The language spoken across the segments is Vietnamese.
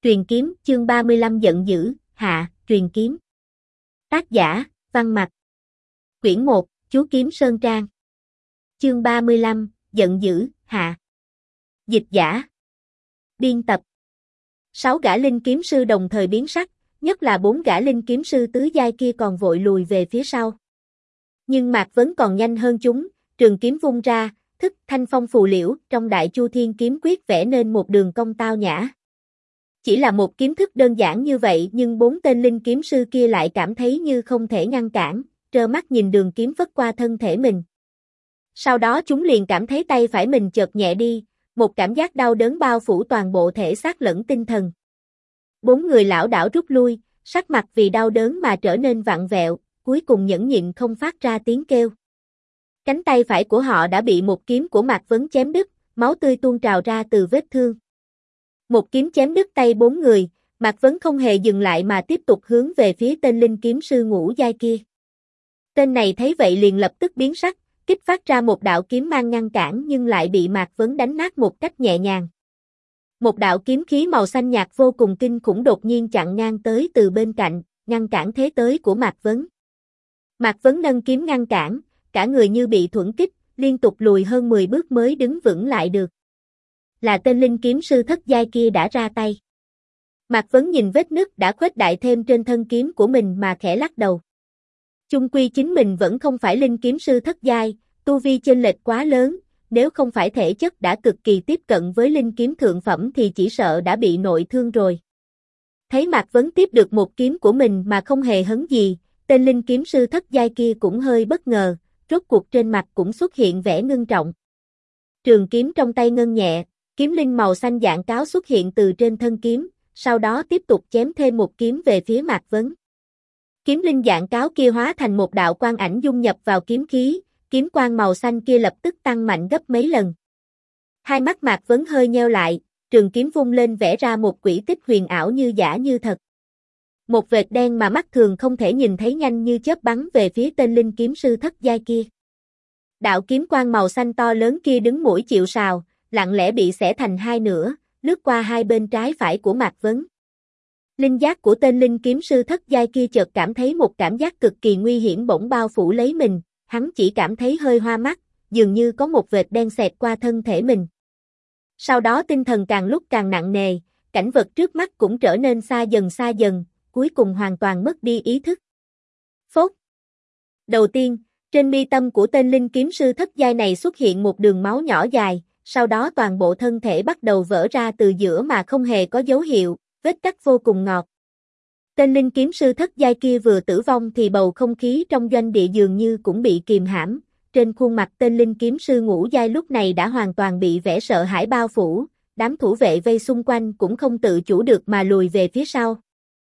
Truyền kiếm, chương 35 giận dữ, hạ, truyền kiếm. Tác giả, Văn Mặc. Quyển 1, Chú Kiếm Sơn Trang. Chương 35, giận dữ, hạ. Dịch giả. Biên tập. 6 gã linh kiếm sư đồng thời biến sắc, nhất là 4 gã linh kiếm sư tứ giai kia còn vội lùi về phía sau. Nhưng Mạc Vấn còn nhanh hơn chúng, trường kiếm vung ra, thức thanh phong phù liễu, trong Đại Chu Thiên kiếm quyết vẽ nên một đường cong tao nhã. Chỉ là một kiếm thức đơn giản như vậy nhưng 4 tên linh kiếm sư kia lại cảm thấy như không thể ngăn cản, trơ mắt nhìn đường kiếm phất qua thân thể mình. Sau đó chúng liền cảm thấy tay phải mình chợt nhẹ đi, một cảm giác đau đớn bao phủ toàn bộ thể xác lẫn tinh thần. 4 người lảo đảo rút lui, sắc mặt vì đau đớn mà trở nên vặn vẹo, cuối cùng nhẫn nhịn không phát ra tiếng kêu. Cánh tay phải của họ đã bị một kiếm của Mạc Vấn chém đứt, máu tươi tuôn trào ra từ vết thương. Một kiếm chém đứt tay 4 người, Mạc Vấn không hề dừng lại mà tiếp tục hướng về phía tên linh kiếm sư ngũ giai kia. Tên này thấy vậy liền lập tức biến sắc, kích phát ra một đạo kiếm mang ngăn cản nhưng lại bị Mạc Vấn đánh nát một cách nhẹ nhàng. Một đạo kiếm khí màu xanh nhạt vô cùng kinh khủng đột nhiên chặn ngang tới từ bên cạnh, ngăn cản thế tới của Mạc Vấn. Mạc Vấn nâng kiếm ngăn cản, cả người như bị thuẫn kích, liên tục lùi hơn 10 bước mới đứng vững lại được. Là tên linh kiếm sư thất giai kia đã ra tay. Mạc Vấn nhìn vết nứt đã khuếch đại thêm trên thân kiếm của mình mà khẽ lắc đầu. Chung quy chính mình vẫn không phải linh kiếm sư thất giai, tu vi chênh lệch quá lớn, nếu không phải thể chất đã cực kỳ tiếp cận với linh kiếm thượng phẩm thì chỉ sợ đã bị nội thương rồi. Thấy Mạc Vấn tiếp được một kiếm của mình mà không hề hấn gì, tên linh kiếm sư thất giai kia cũng hơi bất ngờ, rốt cuộc trên mặt cũng xuất hiện vẻ ngưng trọng. Trường kiếm trong tay ngân nhẹ, kiếm linh màu xanh dạng cáo xuất hiện từ trên thân kiếm, sau đó tiếp tục chém thêm một kiếm về phía Mạc Vấn. Kiếm linh dạng cáo kia hóa thành một đạo quang ảnh dung nhập vào kiếm khí, kiếm quang màu xanh kia lập tức tăng mạnh gấp mấy lần. Hai mắt Mạc Vấn hơi nheo lại, trường kiếm vung lên vẽ ra một quỹ tích huyền ảo như giả như thật. Một vệt đen mà mắt thường không thể nhìn thấy nhanh như chớp bắn về phía tên linh kiếm sư thất giai kia. Đạo kiếm quang màu xanh to lớn kia đứng mũi chịu sào, lặng lẽ bị xẻ thành hai nửa, lướt qua hai bên trái phải của Mạc Vấn. Linh giác của tên linh kiếm sư thất giai kia chợt cảm thấy một cảm giác cực kỳ nguy hiểm bỗng bao phủ lấy mình, hắn chỉ cảm thấy hơi hoa mắt, dường như có một vệt đen xẹt qua thân thể mình. Sau đó tinh thần càng lúc càng nặng nề, cảnh vật trước mắt cũng trở nên xa dần, cuối cùng hoàn toàn mất đi ý thức. Phốt. Đầu tiên, trên mi tâm của tên linh kiếm sư thất giai này xuất hiện một đường máu nhỏ dài, sau đó toàn bộ thân thể bắt đầu vỡ ra từ giữa mà không hề có dấu hiệu, vết cắt vô cùng ngọt. Tên linh kiếm sư thất giai kia vừa tử vong thì bầu không khí trong doanh địa dường như cũng bị kìm hãm, trên khuôn mặt tên linh kiếm sư ngũ giai lúc này đã hoàn toàn bị vẻ sợ hãi bao phủ, đám thủ vệ vây xung quanh cũng không tự chủ được mà lùi về phía sau.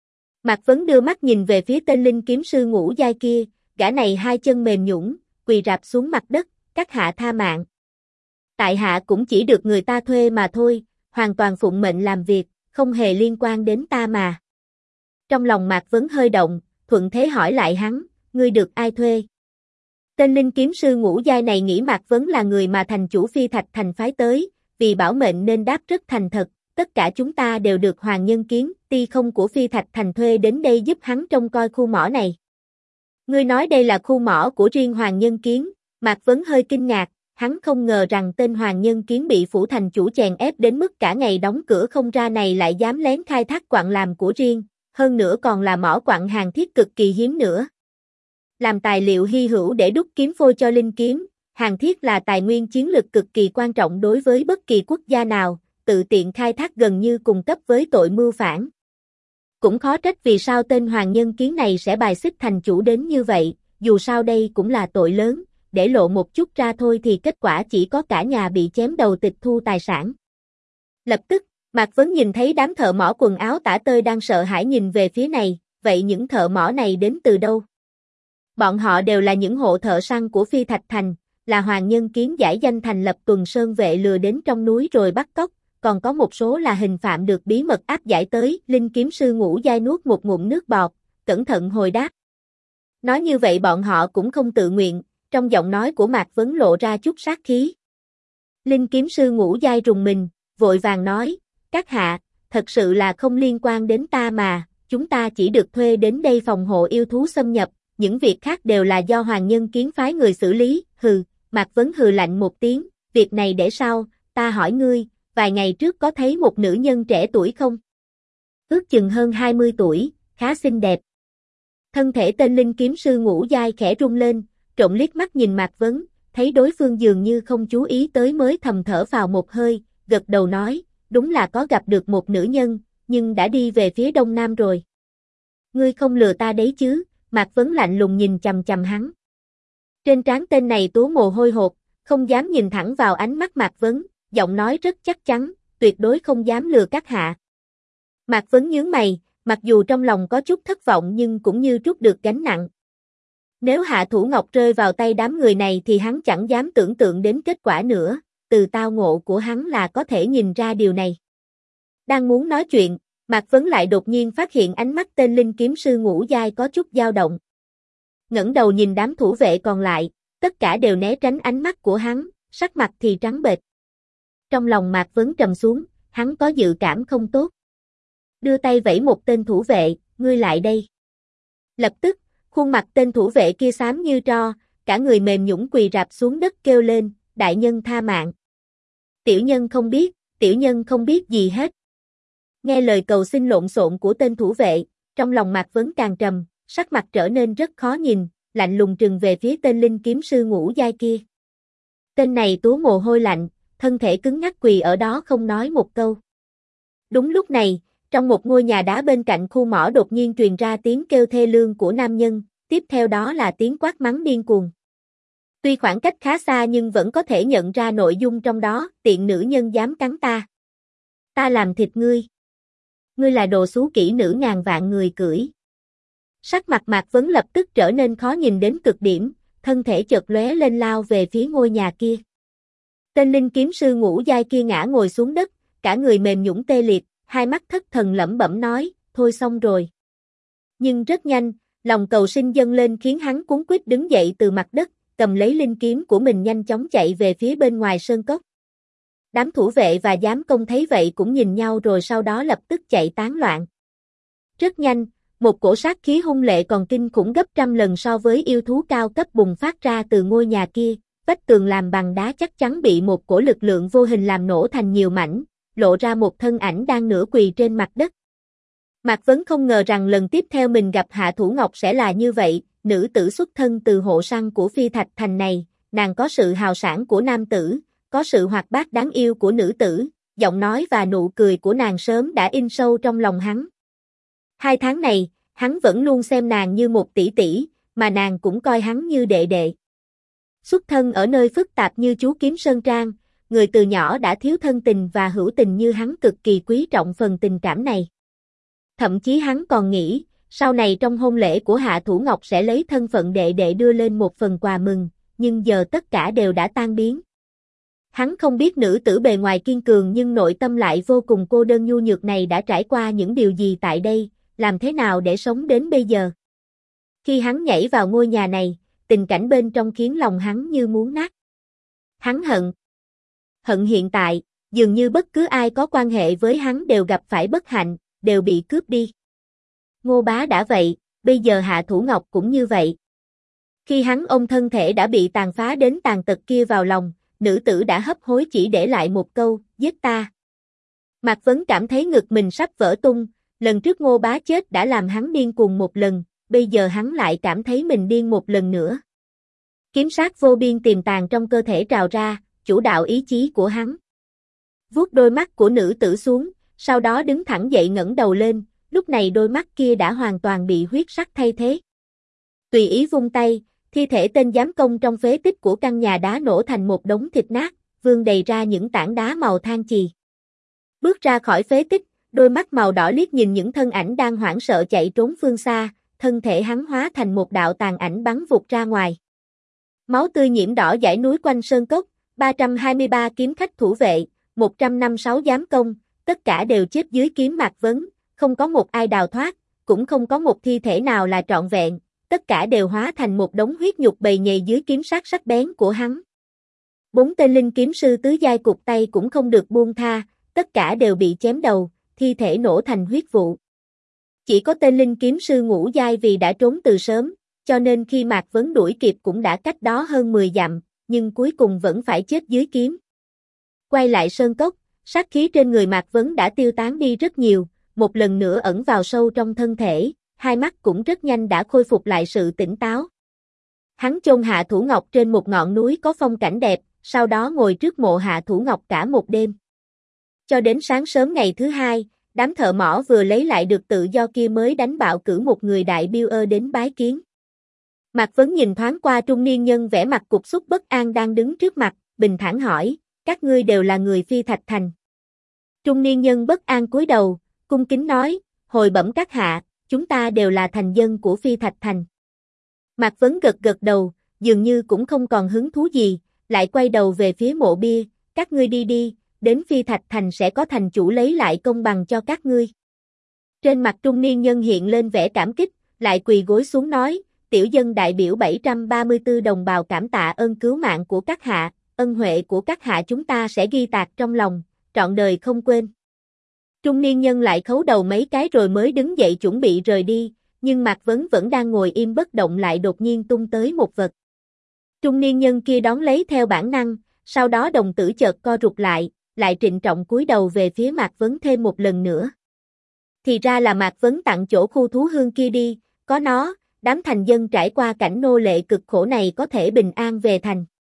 Mạc Vấn đưa mắt nhìn về phía tên linh kiếm sư ngũ giai kia, gã này hai chân mềm nhũn, quỳ rạp xuống mặt đất, các hạ tha mạng. Tại hạ cũng chỉ được người ta thuê mà thôi, hoàn toàn phụng mệnh làm việc, không hề liên quan đến ta mà. Trong lòng Mạc Vấn hơi động, thuận thế hỏi lại hắn, ngươi được ai thuê? Tên linh kiếm sư ngũ giai này nghĩ Mạc Vấn là người mà thành chủ Phi Thạch Thành phái tới, vì bảo mệnh nên đáp rất thành thật, tất cả chúng ta đều được Hoàng Nhân Kiến, ty không của Phi Thạch Thành thuê đến đây giúp hắn trông coi khu mỏ này. Ngươi nói đây là khu mỏ của riêng Hoàng Nhân Kiến, Mạc Vấn hơi kinh ngạc, hắn không ngờ rằng tên Hoàng Nhân Kiến bị phủ thành chủ chèn ép đến mức cả ngày đóng cửa không ra này lại dám lén khai thác quặng làm của riêng, hơn nữa còn là mỏ quặng hàng thiết cực kỳ hiếm nữa. Làm tài liệu hy hữu để đúc kiếm phôi cho linh kiếm, hàng thiết là tài nguyên chiến lược cực kỳ quan trọng đối với bất kỳ quốc gia nào, tự tiện khai thác gần như cùng cấp với tội mưu phản. Cũng khó trách vì sao tên Hoàng Nhân Kiến này sẽ bài xích thành chủ đến như vậy, dù sao đây cũng là tội lớn, để lộ một chút ra thôi thì kết quả chỉ có cả nhà bị chém đầu tịch thu tài sản. Lập tức, Mạc Vấn nhìn thấy đám thợ mỏ quần áo tả tơi đang sợ hãi nhìn về phía này, vậy những thợ mỏ này đến từ đâu? Bọn họ đều là những hộ thợ săn của Phi Thạch Thành, là Hoàng Nhân Kiến giải danh thành lập tuần sơn vệ lừa đến trong núi rồi bắt cóc, còn có một số là hình phạm được bí mật áp giải tới. Linh kiếm sư ngũ giai nuốt một ngụm nước bọt, cẩn thận hồi đáp. Nói như vậy bọn họ cũng không tự nguyện, trong giọng nói của Mạc Vấn lộ ra chút sát khí. Linh kiếm sư ngũ giai rùng mình, vội vàng nói, các hạ, thật sự là không liên quan đến ta mà, chúng ta chỉ được thuê đến đây phòng hộ yêu thú xâm nhập, những việc khác đều là do Hoàng Nhân Kiến phái người xử lý, hừ, Mạc Vấn hừ lạnh một tiếng, việc này để sau, ta hỏi ngươi, vài ngày trước có thấy một nữ nhân trẻ tuổi không? Ước chừng hơn 20 tuổi, khá xinh đẹp. Thân thể tên linh kiếm sư ngũ giai khẽ rung lên, trộm liếc mắt nhìn Mạc Vấn, thấy đối phương dường như không chú ý tới mới thầm thở vào một hơi, gật đầu nói, đúng là có gặp được một nữ nhân, nhưng đã đi về phía đông nam rồi. Ngươi không lừa ta đấy chứ, Mạc Vấn lạnh lùng nhìn chằm chằm hắn. Trên trán tên này túa mồ hôi hột, không dám nhìn thẳng vào ánh mắt Mạc Vấn, giọng nói rất chắc chắn, tuyệt đối không dám lừa các hạ. Mạc Vấn nhướng mày, mặc dù trong lòng có chút thất vọng nhưng cũng như trút được gánh nặng. Nếu Hạ Thủ Ngọc rơi vào tay đám người này thì hắn chẳng dám tưởng tượng đến kết quả nữa, từ tao ngộ của hắn là có thể nhìn ra điều này. Đang muốn nói chuyện, Mạc Vấn lại đột nhiên phát hiện ánh mắt tên linh kiếm sư ngũ giai có chút dao động. Ngẩng đầu nhìn đám thủ vệ còn lại, tất cả đều né tránh ánh mắt của hắn, sắc mặt thì trắng bệch. Trong lòng Mạc Vấn trầm xuống, hắn có dự cảm không tốt. Đưa tay vẫy một tên thủ vệ, ngươi lại đây. Lập tức, khuôn mặt tên thủ vệ kia xám như tro, cả người mềm nhũn quỳ rạp xuống đất kêu lên, đại nhân tha mạng. Tiểu nhân không biết gì hết. Nghe lời cầu xin lộn xộn của tên thủ vệ, trong lòng Mạc Vấn càng trầm, sắc mặt trở nên rất khó nhìn, lạnh lùng trừng về phía tên linh kiếm sư ngũ giai kia. Tên này túa mồ hôi lạnh, thân thể cứng ngắc quỳ ở đó không nói một câu. Đúng lúc này, trong một ngôi nhà đá bên cạnh khu mỏ đột nhiên truyền ra tiếng kêu thê lương của nam nhân, tiếp theo đó là tiếng quát mắng điên cuồng. Tuy khoảng cách khá xa nhưng vẫn có thể nhận ra nội dung trong đó, tiện nữ nhân dám cắn ta. Ta làm thịt ngươi. Ngươi là đồ xú kỹ nữ ngàn vạn người cưỡi. Sắc mặt Mạc Vấn lập tức trở nên khó nhìn đến cực điểm, thân thể chợt lóe lên lao về phía ngôi nhà kia. Tên linh kiếm sư ngũ giai kia ngã ngồi xuống đất, cả người mềm nhũn tê liệt, hai mắt thất thần lẩm bẩm nói, thôi xong rồi. Nhưng rất nhanh, lòng cầu sinh dâng lên khiến hắn cuống quýt đứng dậy từ mặt đất, cầm lấy linh kiếm của mình nhanh chóng chạy về phía bên ngoài sơn cốc. Đám thủ vệ và giám công thấy vậy cũng nhìn nhau rồi sau đó lập tức chạy tán loạn. Rất nhanh, một cổ sát khí hung lệ còn kinh khủng gấp trăm lần so với yêu thú cao cấp bùng phát ra từ ngôi nhà kia, vách tường làm bằng đá chắc chắn bị một cổ lực lượng vô hình làm nổ thành nhiều mảnh, lộ ra một thân ảnh đang nửa quỳ trên mặt đất. Mạc Vấn không ngờ rằng lần tiếp theo mình gặp Hạ Thủ Ngọc sẽ là như vậy, nữ tử xuất thân từ hộ săn của Phi Thạch Thành này, nàng có sự hào sảng của nam tử, có sự hoạt bát đáng yêu của nữ tử, giọng nói và nụ cười của nàng sớm đã in sâu trong lòng hắn. 2 tháng này, hắn vẫn luôn xem nàng như một tỷ tỷ, mà nàng cũng coi hắn như đệ đệ. Xuất thân ở nơi phức tạp như chú Kiếm Sơn Trang, người từ nhỏ đã thiếu thân tình và hữu tình như hắn cực kỳ quý trọng phần tình cảm này. Thậm chí hắn còn nghĩ, sau này trong hôn lễ của Hạ Thủ Ngọc sẽ lấy thân phận đệ đệ đưa lên một phần quà mừng, nhưng giờ tất cả đều đã tan biến. Hắn không biết nữ tử bề ngoài kiên cường nhưng nội tâm lại vô cùng cô đơn nhu nhược này đã trải qua những điều gì tại đây, làm thế nào để sống đến bây giờ. Khi hắn nhảy vào ngôi nhà này, tình cảnh bên trong khiến lòng hắn như muốn nát. Hắn hận hiện tại, dường như bất cứ ai có quan hệ với hắn đều gặp phải bất hạnh, đều bị cướp đi. Ngô Bá đã vậy, bây giờ Hạ Thủ Ngọc cũng như vậy. Khi hắn ôm thân thể đã bị tàn phá đến tàn tật kia vào lòng, nữ tử đã hấp hối chỉ để lại một câu, giết ta. Mạc Vấn cảm thấy ngực mình sắp vỡ tung, lần trước Ngô Bá chết đã làm hắn điên cuồng một lần, bây giờ hắn lại cảm thấy mình điên một lần nữa. Kiếm sát vô biên tiềm tàng trong cơ thể trào ra, chủ đạo ý chí của hắn. Vuốt đôi mắt của nữ tử xuống, sau đó đứng thẳng dậy ngẩng đầu lên, lúc này đôi mắt kia đã hoàn toàn bị huyết sắc thay thế. Tùy ý vung tay, thi thể tên giám công trong phế tích của căn nhà đá nổ thành một đống thịt nát, vương đầy ra những tảng đá màu than chì. Bước ra khỏi phế tích, đôi mắt màu đỏ liếc nhìn những thân ảnh đang hoảng sợ chạy trốn phương xa, thân thể hắn hóa thành một đạo tàn ảnh bắn vụt ra ngoài. Máu tươi nhiễm đỏ dải núi quanh sơn cốc, 323 kiếm khách thủ vệ, 156 giám công, tất cả đều chết dưới kiếm Mạc Vấn, không có một ai đào thoát, cũng không có một thi thể nào là trọn vẹn, tất cả đều hóa thành một đống huyết nhục bầy nhầy dưới kiếm sát sắc bén của hắn. 4 tên linh kiếm sư tứ giai cụt tay cũng không được buông tha, tất cả đều bị chém đầu, thi thể nổ thành huyết vụ. Chỉ có tên linh kiếm sư ngũ giai vì đã trốn từ sớm, cho nên khi Mạc Vấn đuổi kịp cũng đã cách đó hơn 10 dặm, nhưng cuối cùng vẫn phải chết dưới kiếm. Quay lại sơn cốc, sát khí trên người Mạc Vấn đã tiêu tán đi rất nhiều, một lần nữa ẩn vào sâu trong thân thể, hai mắt cũng rất nhanh đã khôi phục lại sự tỉnh táo. Hắn chôn Hạ Thủ Ngọc trên một ngọn núi có phong cảnh đẹp, sau đó ngồi trước mộ Hạ Thủ Ngọc cả một đêm. Cho đến sáng sớm ngày thứ hai, đám thợ mỏ vừa lấy lại được tự do kia mới đánh bạo cử một người đại biêu ơ đến bái kiến. Mạc Vấn nhìn thoáng qua trung niên nhân vẻ mặt cục xúc bất an đang đứng trước mặt, bình thản hỏi, các ngươi đều là người Phi Thạch Thành. Trung niên nhân bất an cúi đầu, cung kính nói, hồi bẩm các hạ, chúng ta đều là thành dân của Phi Thạch Thành. Mạc Vấn gật gật đầu, dường như cũng không còn hứng thú gì, lại quay đầu về phía mộ bia, các ngươi đi đi, đến Phi Thạch Thành sẽ có thành chủ lấy lại công bằng cho các ngươi. Trên mặt trung niên nhân hiện lên vẻ cảm kích, lại quỳ gối xuống nói, tiểu dân đại biểu 734 đồng bào cảm tạ ơn cứu mạng của các hạ, ân huệ của các hạ chúng ta sẽ ghi tạc trong lòng, trọn đời không quên. Trung niên nhân lại khấu đầu mấy cái rồi mới đứng dậy chuẩn bị rời đi, nhưng Mạc Vấn vẫn đang ngồi im bất động lại đột nhiên tung tới một vật. Trung niên nhân kia đón lấy theo bản năng, sau đó đồng tử chợt co rụt lại trịnh trọng cúi đầu về phía Mạc Vấn thêm một lần nữa. Thì ra là Mạc Vấn tặng chỗ khu thú hương kia đi, có nó, đám thành dân trải qua cảnh nô lệ cực khổ này có thể bình an về thành.